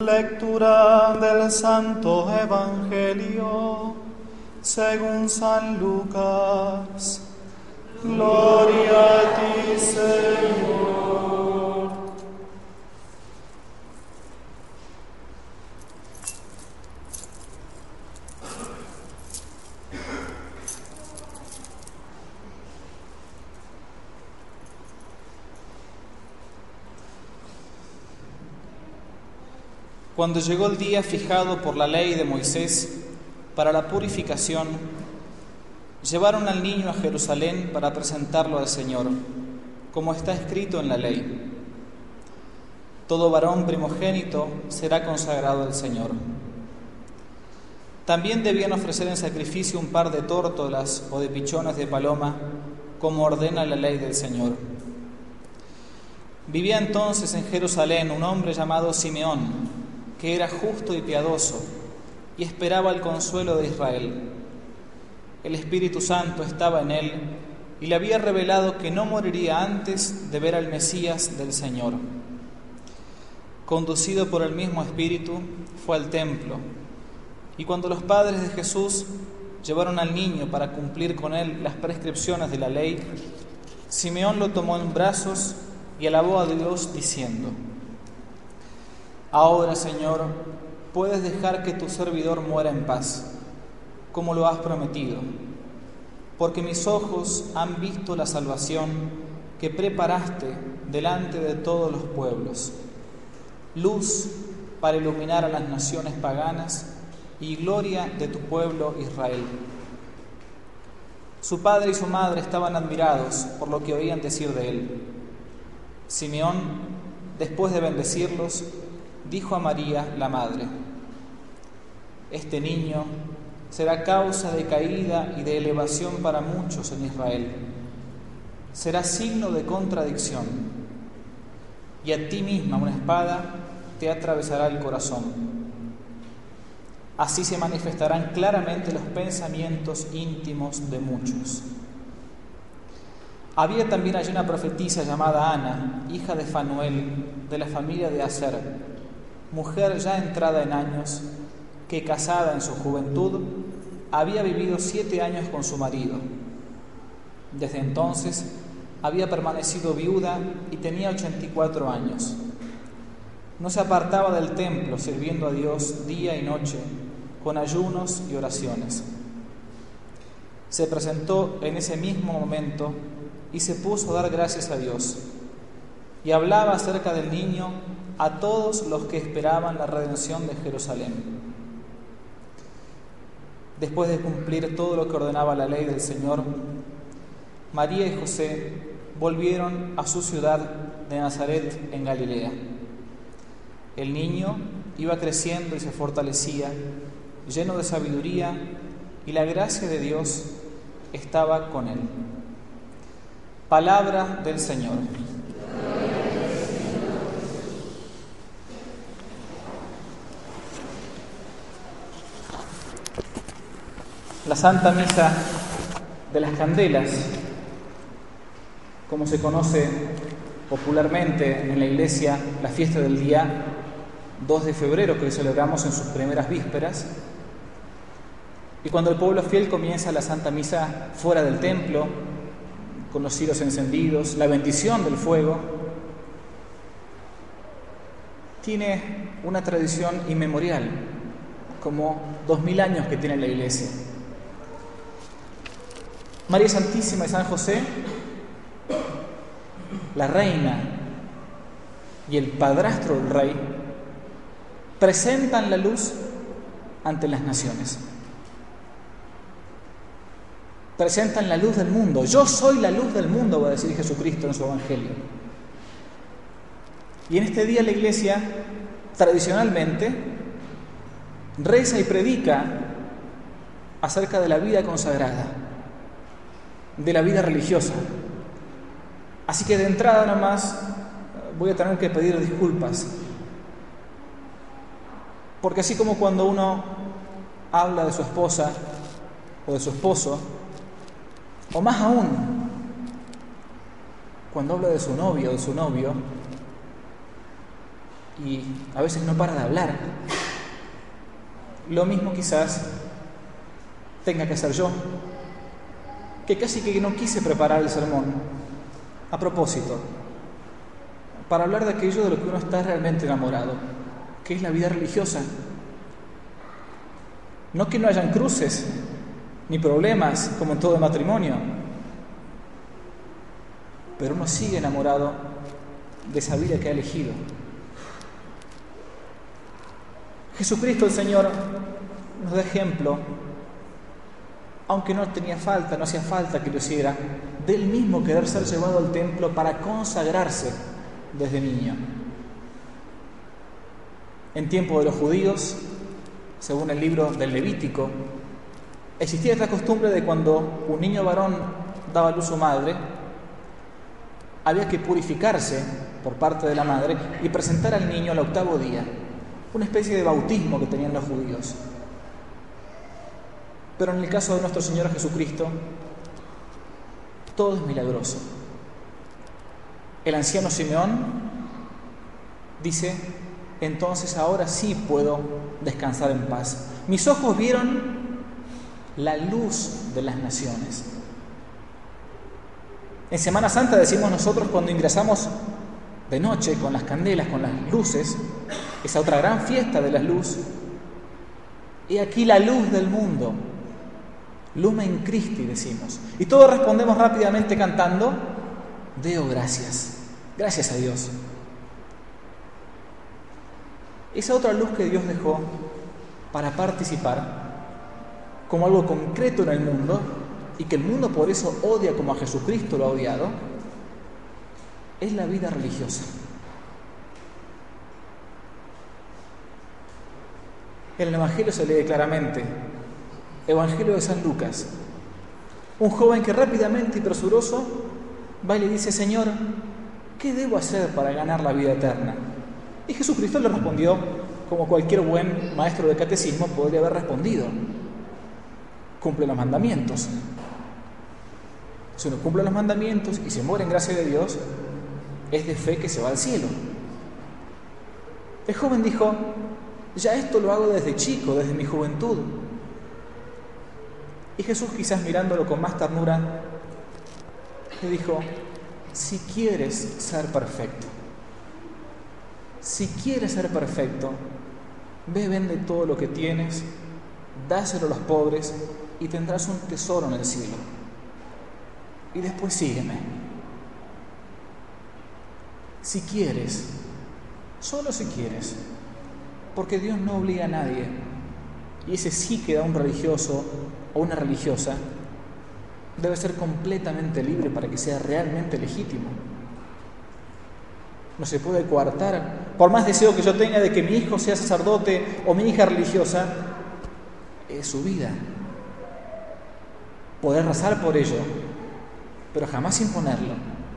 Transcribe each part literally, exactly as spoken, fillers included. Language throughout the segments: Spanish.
Lectura del Santo Evangelio según San Lucas. Gloria a ti, Señor. Cuando llegó el día fijado por la ley de Moisés para la purificación, llevaron al niño a Jerusalén para presentarlo al Señor, como está escrito en la ley. Todo varón primogénito será consagrado al Señor. También debían ofrecer en sacrificio un par de tórtolas o de pichones de paloma, como ordena la ley del Señor. Vivía entonces en Jerusalén un hombre llamado Simeón, que era justo y piadoso, y esperaba el consuelo de Israel. El Espíritu Santo estaba en él, y le había revelado que no moriría antes de ver al Mesías del Señor. Conducido por el mismo Espíritu, fue al templo, y cuando los padres de Jesús llevaron al niño para cumplir con él las prescripciones de la ley, Simeón lo tomó en brazos y alabó a Dios diciendo: Ahora, Señor, puedes dejar que tu servidor muera en paz, como lo has prometido, porque mis ojos han visto la salvación que preparaste delante de todos los pueblos, luz para iluminar a las naciones paganas y gloria de tu pueblo Israel. Su padre y su madre estaban admirados por lo que oían decir de él. Simeón, después de bendecirlos, dijo a María, la madre: Este niño será causa de caída y de elevación para muchos en Israel. Será signo de contradicción, y a ti misma una espada te atravesará el corazón. Así se manifestarán claramente los pensamientos íntimos de muchos. Había también allí una profetisa llamada Ana, hija de Fanuel, de la familia de Aser, mujer ya entrada en años, que casada en su juventud, había vivido siete años con su marido. Desde entonces había permanecido viuda y tenía ochenta y cuatro años. No se apartaba del templo, sirviendo a Dios día y noche, con ayunos y oraciones. Se presentó en ese mismo momento y se puso a dar gracias a Dios, y hablaba acerca del niño a todos los que esperaban la redención de Jerusalén. Después de cumplir todo lo que ordenaba la ley del Señor, María y José volvieron a su ciudad de Nazaret en Galilea. El niño iba creciendo y se fortalecía, lleno de sabiduría, y la gracia de Dios estaba con él. Palabra del Señor. La Santa Misa de las Candelas, como se conoce popularmente en la Iglesia, la fiesta del día dos de febrero, que hoy celebramos en sus primeras vísperas, y cuando el pueblo fiel comienza la Santa Misa fuera del templo, con los cirios encendidos, la bendición del fuego, tiene una tradición inmemorial, como dos mil años que tiene la Iglesia. María Santísima y San José, la reina y el padrastro del rey, presentan la luz ante las naciones. Presentan la luz del mundo. Yo soy la luz del mundo, va a decir Jesucristo en su Evangelio. Y en este día la Iglesia, tradicionalmente, reza y predica acerca de la vida consagrada, de la vida religiosa. Así que de entrada nomás voy a tener que pedir disculpas, porque así como cuando uno habla de su esposa o de su esposo, o más aún cuando habla de su novia o de su novio, y a veces no para de hablar. Lo mismo quizás tenga que hacer yo, que casi que no quise preparar el sermón a propósito, para hablar de aquello de lo que uno está realmente enamorado, que es la vida religiosa. No que no hayan cruces ni problemas como en todo matrimonio, pero uno sigue enamorado de esa vida que ha elegido. Jesucristo el Señor nos da ejemplo, aunque no tenía falta, no hacía falta que lo hiciera, del mismo querer ser llevado al templo para consagrarse desde niño. En tiempo de los judíos, según el libro del Levítico, existía esta costumbre de cuando un niño varón daba a luz a su madre, había que purificarse por parte de la madre y presentar al niño al octavo día, una especie de bautismo que tenían los judíos. Pero en el caso de nuestro Señor Jesucristo, todo es milagroso. El anciano Simeón dice: entonces ahora sí puedo descansar en paz. Mis ojos vieron la luz de las naciones. En Semana Santa decimos nosotros, cuando ingresamos de noche con las candelas, con las luces, esa otra gran fiesta de la luz, y aquí la luz del mundo, Lumen Christi decimos, y todos respondemos rápidamente cantando: Deo gracias, gracias a Dios. Esa otra luz que Dios dejó para participar como algo concreto en el mundo, y que el mundo por eso odia como a Jesucristo lo ha odiado, es la vida religiosa. En el Evangelio se lee claramente, Evangelio de San Lucas, un joven que rápidamente y presuroso va y le dice: Señor, ¿qué debo hacer para ganar la vida eterna? Y Jesucristo le respondió como cualquier buen maestro de catecismo podría haber respondido: cumple los mandamientos. Si uno cumple los mandamientos y se muere en gracia de Dios, es de fe que se va al cielo. El joven dijo: ya esto lo hago desde chico, desde mi juventud. Y Jesús, quizás mirándolo con más ternura, le dijo: si quieres ser perfecto, si quieres ser perfecto, ve, vende todo lo que tienes, dáselo a los pobres y tendrás un tesoro en el cielo. Y después sígueme. Si quieres, solo si quieres, porque Dios no obliga a nadie. Y ese sí que da un religioso o una religiosa debe ser completamente libre para que sea realmente legítimo. No se puede coartar. Por más deseo que yo tenga de que mi hijo sea sacerdote o mi hija religiosa, es su vida. Poder rezar por ello, pero jamás imponerlo.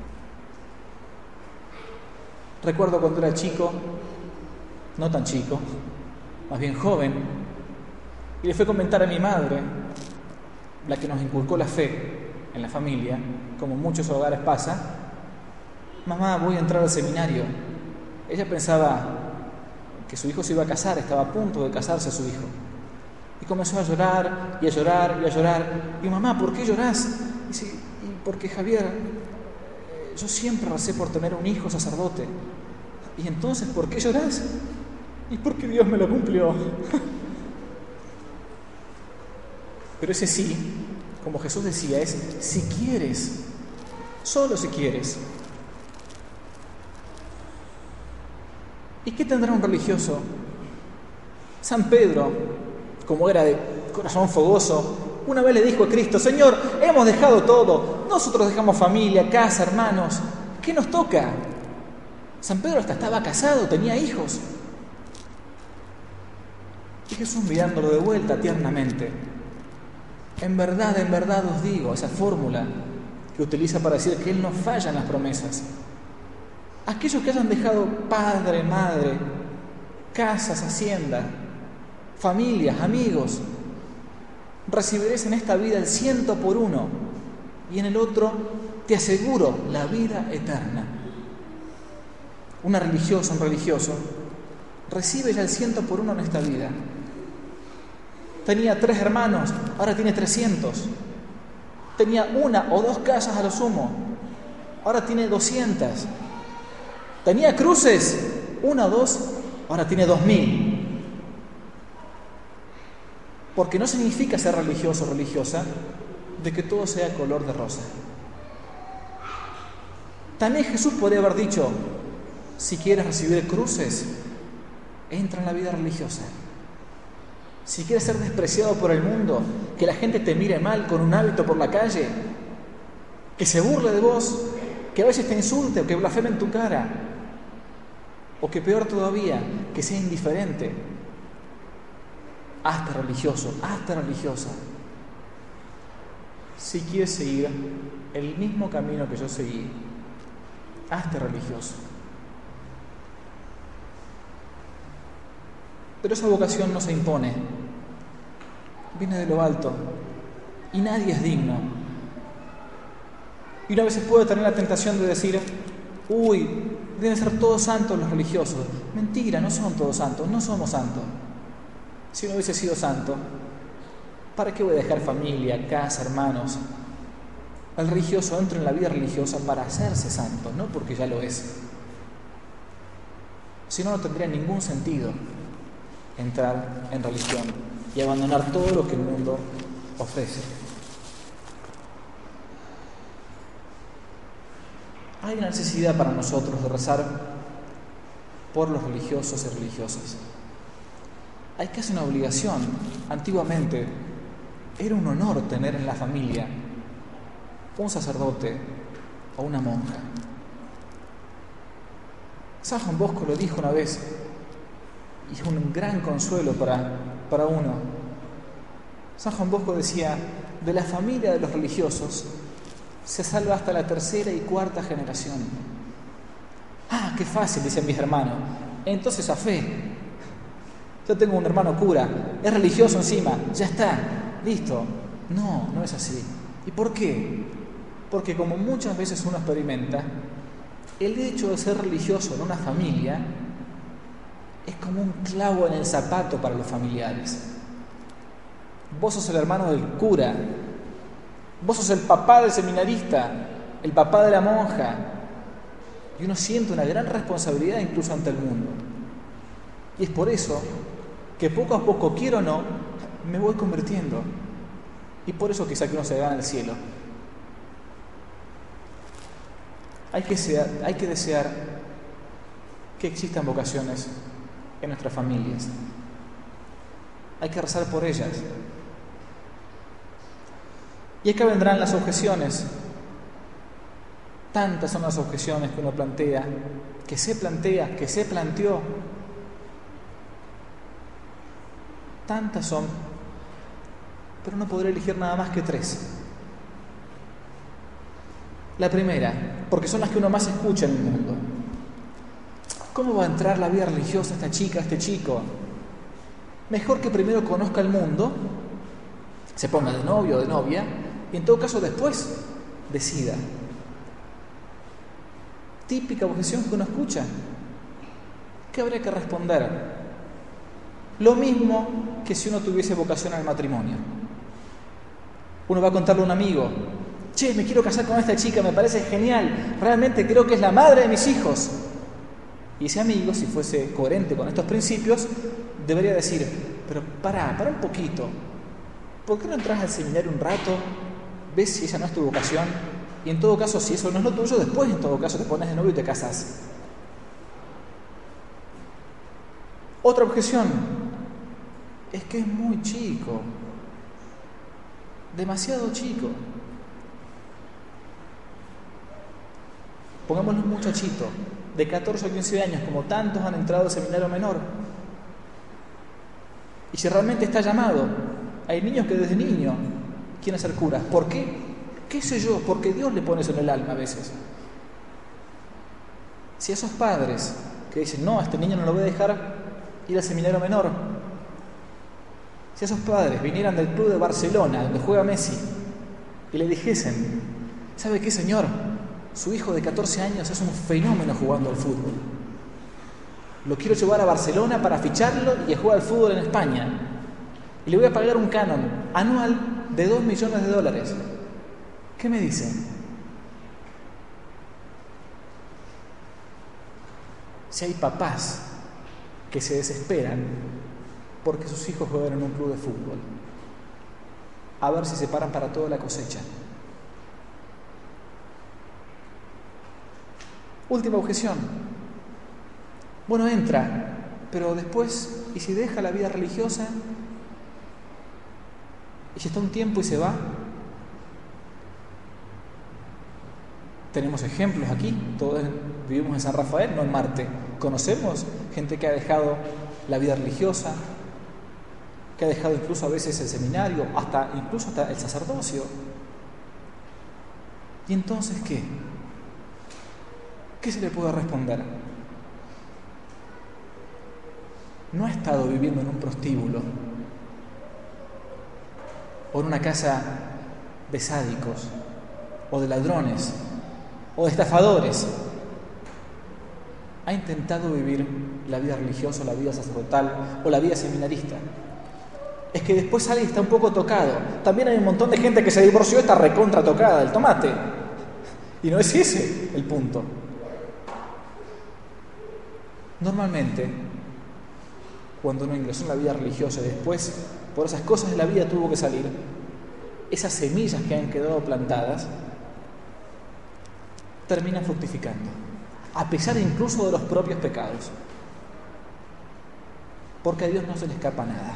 Recuerdo cuando era chico, no tan chico, más bien joven, y le fui a comentar a mi madre, la que nos inculcó la fe en la familia, como en muchos hogares pasa: mamá, voy a entrar al seminario. Ella pensaba que su hijo se iba a casar, estaba a punto de casarse su hijo. Y comenzó a llorar, y a llorar, y a llorar. Y mamá, ¿por qué llorás? Y dice: y porque Javier, eh, yo siempre recé por tener un hijo sacerdote. Y entonces, ¿por qué llorás? Y porque Dios me lo cumplió. Pero ese sí, como Jesús decía, es si quieres, solo si quieres. ¿Y qué tendrá un religioso? San Pedro, como era de corazón fogoso, una vez le dijo a Cristo: Señor, hemos dejado todo, nosotros dejamos familia, casa, hermanos, ¿qué nos toca? San Pedro hasta estaba casado, tenía hijos. Y Jesús, mirándolo de vuelta tiernamente: en verdad, en verdad os digo, esa fórmula que utiliza para decir que Él no falla en las promesas, aquellos que hayan dejado padre, madre, casas, hacienda, familias, amigos, recibiréis en esta vida el ciento por uno, y en el otro te aseguro la vida eterna. Una religiosa, un religioso, recibe ya el ciento por uno en esta vida. Tenía tres hermanos, ahora tiene trescientos. Tenía una o dos casas a lo sumo, ahora tiene doscientas. Tenía cruces, una o dos, ahora tiene dos mil. Porque no significa ser religioso o religiosa de que todo sea color de rosa. También Jesús podría haber dicho, si quieres recibir cruces, entra en la vida religiosa. Si quieres ser despreciado por el mundo, que la gente te mire mal con un hábito por la calle, que se burle de vos, que a veces te insulte o que blasfeme en tu cara, o que peor todavía, que sea indiferente, hazte religioso, hazte religiosa. Si quieres seguir el mismo camino que yo seguí, hazte religioso. Pero esa vocación no se impone, viene de lo alto y nadie es digno. Y una vez puede tener la tentación de decir, uy, deben ser todos santos los religiosos. Mentira, no son todos santos, no somos santos. Si no hubiese sido santo, ¿para qué voy a dejar familia, casa, hermanos? El religioso entra en la vida religiosa para hacerse santo, no porque ya lo es. Si no, no tendría ningún sentido entrar en religión y abandonar todo lo que el mundo ofrece. Hay una necesidad para nosotros de rezar por los religiosos y religiosas. Hay casi una obligación. Antiguamente era un honor tener en la familia un sacerdote o una monja. San Juan Bosco lo dijo una vez, y es un gran consuelo para, para uno. San Juan Bosco decía, de la familia de los religiosos se salva hasta la tercera y cuarta generación. Ah, qué fácil, dicen mis hermanos. Entonces a fe. Yo tengo un hermano cura, es religioso encima, ya está, listo. No, no es así. ¿Y por qué? Porque como muchas veces uno experimenta, el hecho de ser religioso en una familia es como un clavo en el zapato para los familiares. Vos sos el hermano del cura, vos sos el papá del seminarista, el papá de la monja, y uno siente una gran responsabilidad incluso ante el mundo. Y es por eso que poco a poco, quiero o no, me voy convirtiendo. Y por eso quizá que uno se gana el cielo. Hay que, desear, hay que desear que existan vocaciones en nuestras familias. Hay que rezar por ellas. Y acá vendrán las objeciones. Tantas son las objeciones que uno plantea, que se plantea, que se planteó. Tantas son, pero no podré elegir nada más que tres. La primera, porque son las que uno más escucha en el mundo. ¿Cómo va a entrar la vida religiosa esta chica, este chico? Mejor que primero conozca el mundo, se ponga de novio o de novia, y en todo caso después decida. Típica objeción que uno escucha. ¿Qué habría que responder? Lo mismo que si uno tuviese vocación al matrimonio. Uno va a contarle a un amigo, che, me quiero casar con esta chica, me parece genial, realmente creo que es la madre de mis hijos. Y ese amigo, si fuese coherente con estos principios, debería decir, pero pará, pará un poquito, ¿por qué no entras al seminario un rato, ves si esa no es tu vocación, y en todo caso, si eso no es lo tuyo, después en todo caso te pones de novio y te casas? Otra objeción es que es muy chico, demasiado chico. Pongámosle un muchachito de catorce o quince años, como tantos han entrado al seminario menor. Y si realmente está llamado, hay niños que desde niño quieren ser curas. ¿Por qué? ¿Qué sé yo? Porque Dios le pone eso en el alma a veces. Si a esos padres que dicen, no, a este niño no lo voy a dejar ir al seminario menor, si esos padres vinieran del club de Barcelona, donde juega Messi, y le dijesen, ¿sabe qué, señor? Su hijo de catorce años es un fenómeno jugando al fútbol. Lo quiero llevar a Barcelona para ficharlo y que juegue al fútbol en España. Y le voy a pagar un canon anual de dos millones de dólares. ¿Qué me dicen? Si hay papás que se desesperan porque sus hijos juegan en un club de fútbol, a ver si se paran para toda la cosecha. Última objeción. Bueno, entra, pero después, ¿y si deja la vida religiosa? ¿Y si está un tiempo y se va? Tenemos ejemplos aquí, todos vivimos en San Rafael, no en Marte. Conocemos gente que ha dejado la vida religiosa, que ha dejado incluso a veces el seminario, hasta incluso hasta el sacerdocio. ¿Y entonces qué? ¿Qué se le puede responder? No ha estado viviendo en un prostíbulo o en una casa de sádicos o de ladrones o de estafadores. Ha intentado vivir la vida religiosa, la vida sacerdotal o la vida seminarista. Es que después sale y está un poco tocado. También hay un montón de gente que se divorció y está recontra tocada del tomate. Y no es ese el punto. Normalmente, cuando uno ingresó en la vida religiosa y después, por esas cosas de la vida tuvo que salir, esas semillas que han quedado plantadas terminan fructificando, a pesar incluso de los propios pecados. Porque a Dios no se le escapa nada.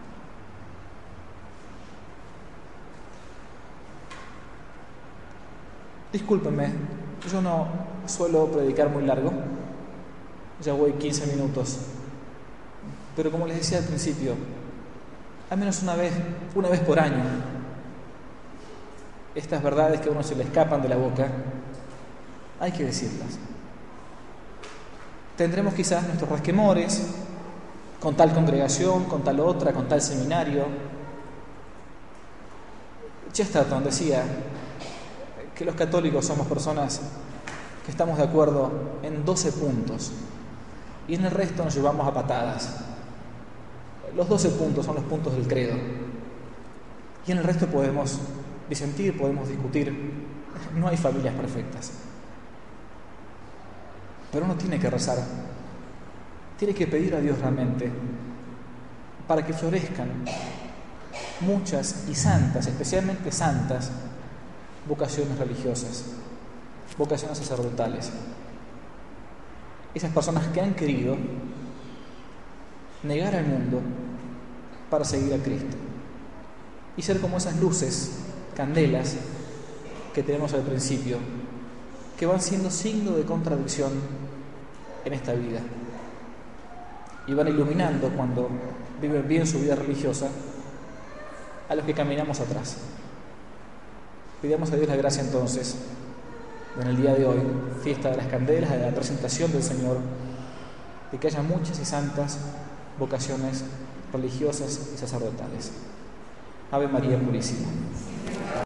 Discúlpenme, yo no suelo predicar muy largo, ya voy quince minutos, pero como les decía al principio, al menos una vez, una vez por año, estas verdades que a uno se le escapan de la boca, hay que decirlas. Tendremos quizás nuestros resquemores con tal congregación, con tal otra, con tal seminario. Chesterton decía que los católicos somos personas que estamos de acuerdo en doce puntos y en el resto nos llevamos a patadas. Los doce puntos son los puntos del credo y en el resto podemos disentir, podemos discutir. No hay familias perfectas, pero uno tiene que rezar, tiene que pedir a Dios realmente para que florezcan muchas y santas, especialmente santas, vocaciones religiosas, vocaciones sacerdotales. Esas personas que han querido negar al mundo para seguir a Cristo y ser como esas luces, candelas que tenemos al principio, que van siendo signo de contradicción en esta vida y van iluminando, cuando viven bien su vida religiosa, a los que caminamos atrás. Pidamos a Dios la gracia entonces, en el día de hoy, fiesta de las candelas, de la presentación del Señor, de que haya muchas y santas vocaciones religiosas y sacerdotales. Ave María Purísima.